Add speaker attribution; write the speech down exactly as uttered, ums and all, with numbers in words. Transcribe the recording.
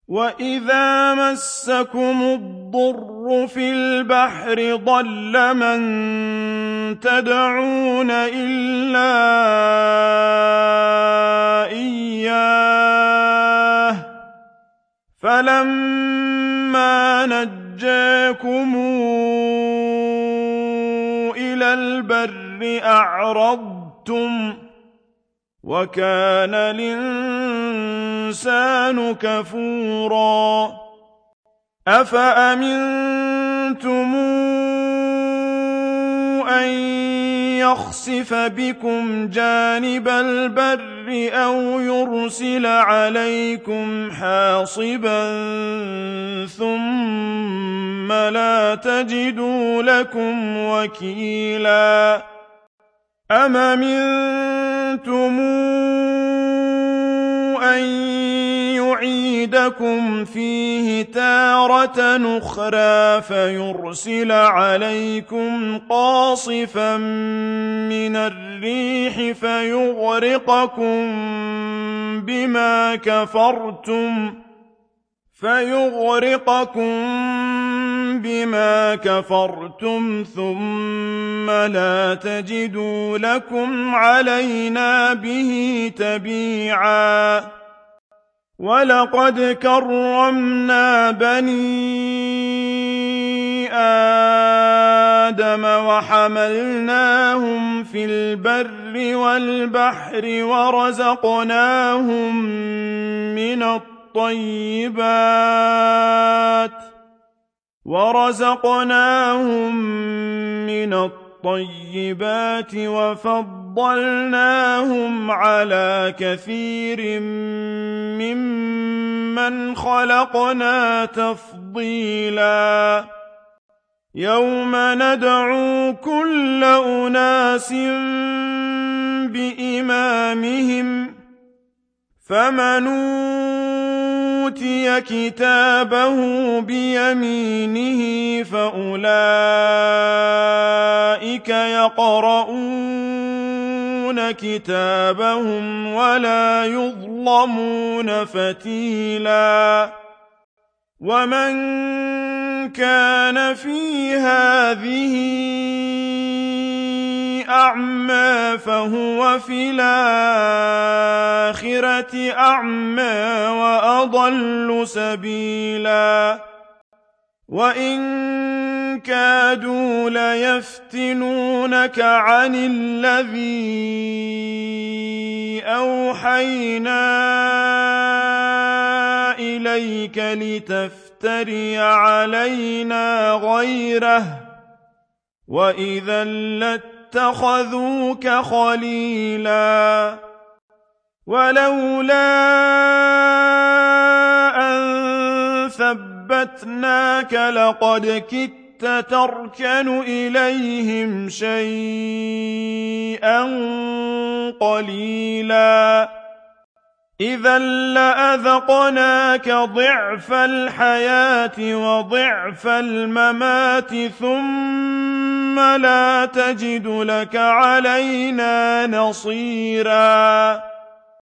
Speaker 1: وَإِذَا مَسَّكُمُ الضُّرُّ فِي الْبَحْرِ ضَلَّ مَن تَدْعُونَ إِلَّا إِيَّاهُ ۖ فَلَمَّا نَجَّاكُمْ إِلَى الْبَرِّ أَعْرَضْتُمْ ۚ وَكَانَ الْإِنسَانُ كَفُورًا أَفَأَمِنتُمْ أَن يَخْسِفَ بِكُمْ جَانِبَ الْبَرِّ أَوْ يُرْسِلَ عَلَيْكُمْ حَاصِبًا ثُمَّ لَا تَجِدُوا لَكُمْ وَكِيلًا أَمْ أَمِنتُمْ أَن يُعِيدَكُمْ فِيهِ تَارَةً أُخْرَىٰ فَيُرْسِلَ عَلَيْكُمْ قَاصِفًا مِّنَ الرِّيحِ فَيُغْرِقَكُم بِمَا كَفَرْتُمْ فَيُغْرِقَكُم بِمَا كَفَرْتُمْ ثُمَّ لَا تَجِدُوا لَكُمْ عَلَيْنَا بِهِ تَبِيعًا وَلَقَدْ كَرَّمْنَا بَنِي آدَمَ وَحَمَلْنَاهُمْ فِي الْبَرِّ وَالْبَحْرِ وَرَزَقْنَاهُم مِّنَ الطَّيِّبَاتِ وَرَزَقْنَاهُم مِّنَ الطَّيِّبَاتِ وَفَضَّلْنَاهُمْ عَلَىٰ كَثِيرٍ مِّمَّنْ خَلَقْنَا تَفْضِيلًا يَوْمَ نَدْعُو كُلَّ أُنَاسٍ بِإِمَامِهِمْ فَمَنْ أُوتِيَ كِتَابَهُ بِيَمِينِهِ فَأُولَٰئِكَ يَقْرَءُونَ كِتَابَهُمْ وَلَا يُظْلَمُونَ فَتِيلًا وَمَن كَانَ فِي هَٰذِهِ أَعْمَىٰ فَهُوَ فِي الْآخِرَةِ أَعْمَىٰ وَأَضَلُّ سَبِيلًا وَإِن كَادُوا لَيَفْتِنُونَكَ عَنِ الَّذِي أَوْحَيْنَا إِلَيْكَ لِتَفْتَرِيَ عَلَيْنَا غَيْرَهُ وَإِذًا لَّاتَّخَذُوكَ خَلِيلًا وَلَوْلَا أَن ثَبَّتْنَاكَ لَقَدْ كِدتَّ تَرْكَنُ إِلَيْهِمْ شَيْئًا قَلِيلًا إِذًا لَّأَذَقْنَاكَ ضِعْفَ الْحَيَاةِ وَضِعْفَ الْمَمَاتِ ثُمَّ لَا تَجِدُ لَكَ عَلَيْنَا نَصِيرًا